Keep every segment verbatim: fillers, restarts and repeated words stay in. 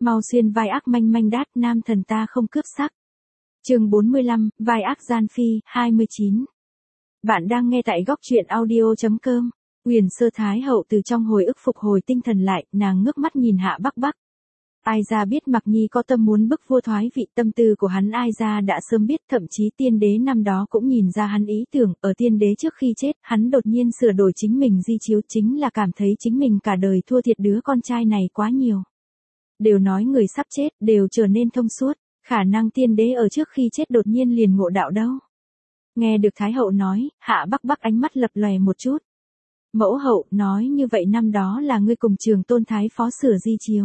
Mau xuyên vai ác manh manh đát, nam thần ta không cướp sắc. Chương bốn mươi lăm, vai ác gian phi, hai mươi chín. Bạn đang nghe tại góc truyện audio chấm com. Uyển Sơ Thái hậu từ trong hồi ức phục hồi tinh thần lại, nàng ngước mắt nhìn Hạ Bắc Bắc. Ai ra biết Mặc Nhi có tâm muốn bức vua thoái vị, tâm tư của hắn ai ra đã sớm biết, thậm chí tiên đế năm đó cũng nhìn ra hắn ý tưởng, ở tiên đế trước khi chết, hắn đột nhiên sửa đổi chính mình di chiếu, chính là cảm thấy chính mình cả đời thua thiệt đứa con trai này quá nhiều. Đều nói người sắp chết, đều trở nên thông suốt, khả năng tiên đế ở trước khi chết đột nhiên liền ngộ đạo đâu. Nghe được Thái hậu nói, Hạ Bắc Bắc ánh mắt lập lòe một chút. Mẫu hậu, nói như vậy năm đó là ngươi cùng Trường Tôn Thái phó sửa di chiếu.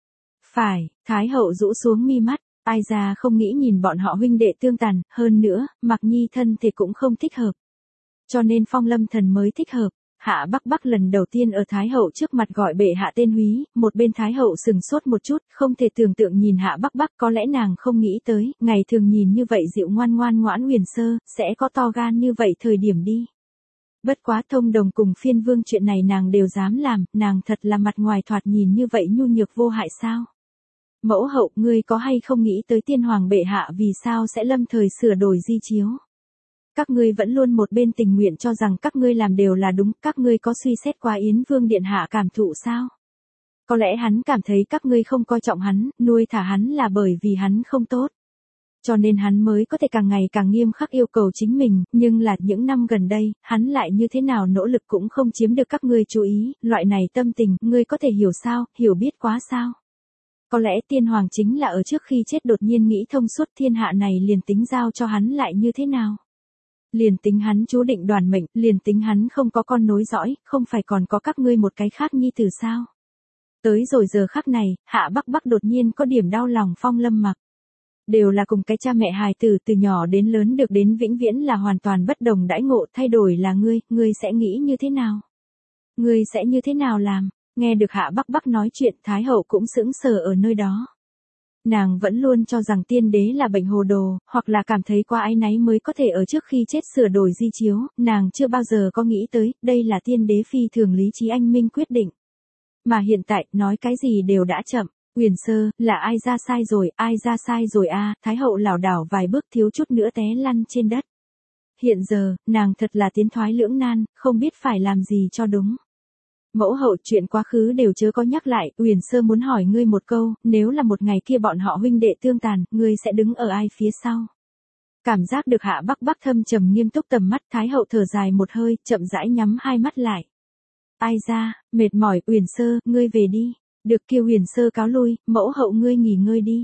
Phải, Thái hậu rũ xuống mi mắt, ai ra không nghĩ nhìn bọn họ huynh đệ tương tàn, hơn nữa, Mặc Nhi thân thì cũng không thích hợp. Cho nên Phong Lâm Thần mới thích hợp. Hạ Bắc Bắc lần đầu tiên ở Thái hậu trước mặt gọi bệ hạ tên húy, một bên Thái hậu sừng sốt một chút, không thể tưởng tượng nhìn Hạ Bắc Bắc, có lẽ nàng không nghĩ tới, ngày thường nhìn như vậy dịu ngoan ngoan ngoãn Uyển Sơ, sẽ có to gan như vậy thời điểm đi. Bất quá thông đồng cùng phiên vương chuyện này nàng đều dám làm, nàng thật là mặt ngoài thoạt nhìn như vậy nhu nhược vô hại sao. Mẫu hậu, ngươi có hay không nghĩ tới tiên hoàng bệ hạ vì sao sẽ lâm thời sửa đổi di chiếu? Các ngươi vẫn luôn một bên tình nguyện cho rằng các ngươi làm đều là đúng, các ngươi có suy xét qua Yến Vương điện hạ cảm thụ sao? Có lẽ hắn cảm thấy các ngươi không coi trọng hắn, nuôi thả hắn là bởi vì hắn không tốt. Cho nên hắn mới có thể càng ngày càng nghiêm khắc yêu cầu chính mình, nhưng là những năm gần đây, hắn lại như thế nào nỗ lực cũng không chiếm được các ngươi chú ý, loại này tâm tình, ngươi có thể hiểu sao, hiểu biết quá sao? Có lẽ tiên hoàng chính là ở trước khi chết đột nhiên nghĩ thông suốt thiên hạ này liền tính giao cho hắn lại như thế nào? Liền tính hắn chú định đoàn mệnh, liền tính hắn không có con nối dõi, không phải còn có các ngươi một cái khác nhi tử sao? Tới rồi giờ khắc này, Hạ Bắc Bắc đột nhiên có điểm đau lòng Phong Lâm Mặc. Đều là cùng cái cha mẹ hài tử từ nhỏ đến lớn được đến vĩnh viễn là hoàn toàn bất đồng đãi ngộ, thay đổi là ngươi, ngươi sẽ nghĩ như thế nào? Ngươi sẽ như thế nào làm? Nghe được Hạ Bắc Bắc nói chuyện, Thái hậu cũng sững sờ ở nơi đó. Nàng vẫn luôn cho rằng tiên đế là bệnh hồ đồ, hoặc là cảm thấy qua áy náy mới có thể ở trước khi chết sửa đổi di chiếu, nàng chưa bao giờ có nghĩ tới, đây là tiên đế phi thường lý trí anh minh quyết định. Mà hiện tại, nói cái gì đều đã chậm. Uyển Sơ, là ai ra sai rồi, ai ra sai rồi a? À, Thái hậu lảo đảo vài bước thiếu chút nữa té lăn trên đất. Hiện giờ, nàng thật là tiến thoái lưỡng nan, không biết phải làm gì cho đúng. Mẫu hậu, chuyện quá khứ đều chớ có nhắc lại, Uyển Sơ muốn hỏi ngươi một câu, nếu là một ngày kia bọn họ huynh đệ tương tàn, ngươi sẽ đứng ở ai phía sau? Cảm giác được Hạ Bắc Bắc thâm trầm nghiêm túc tầm mắt, Thái hậu thở dài một hơi, chậm rãi nhắm hai mắt lại. Ai ra, mệt mỏi, Uyển Sơ, ngươi về đi. Được kêu Uyển Sơ cáo lui, mẫu hậu ngươi nghỉ ngơi đi.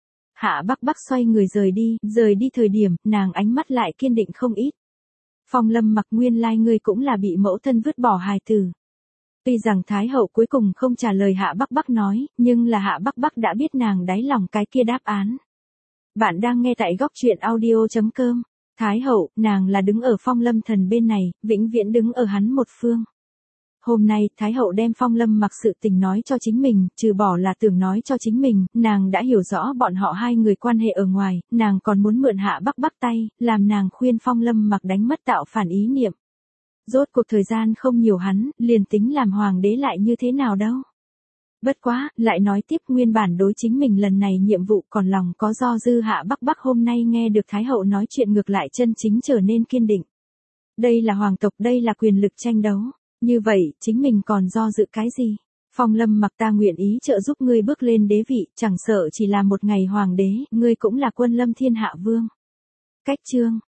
Hạ Bắc Bắc xoay người rời đi, rời đi thời điểm, nàng ánh mắt lại kiên định không ít. Phong Lâm Mặc, nguyên lai ngươi cũng là bị mẫu thân vứt bỏ hài tử. Tuy rằng Thái hậu cuối cùng không trả lời Hạ Bắc Bắc nói, nhưng là Hạ Bắc Bắc đã biết nàng đáy lòng cái kia đáp án. Bạn đang nghe tại góc truyện audio chấm com. Thái hậu, nàng là đứng ở Phong Lâm Thần bên này, vĩnh viễn đứng ở hắn một phương. Hôm nay, Thái hậu đem Phong Lâm Mặc sự tình nói cho chính mình, trừ bỏ là tưởng nói cho chính mình, nàng đã hiểu rõ bọn họ hai người quan hệ ở ngoài, nàng còn muốn mượn Hạ Bắc Bắc tay, làm nàng khuyên Phong Lâm Mặc đánh mất tạo phản ý niệm. Rốt cuộc thời gian không nhiều hắn, liền tính làm hoàng đế lại như thế nào đâu. Bất quá, lại nói tiếp, nguyên bản đối chính mình lần này nhiệm vụ còn lòng có do dư Hạ Bắc Bắc hôm nay nghe được Thái hậu nói chuyện ngược lại chân chính trở nên kiên định. Đây là hoàng tộc, đây là quyền lực tranh đấu. Như vậy, chính mình còn do dự cái gì? Phong Lâm Mặc, ta nguyện ý trợ giúp ngươi bước lên đế vị, chẳng sợ chỉ là một ngày hoàng đế, ngươi cũng là quân lâm thiên hạ vương. Cách chương.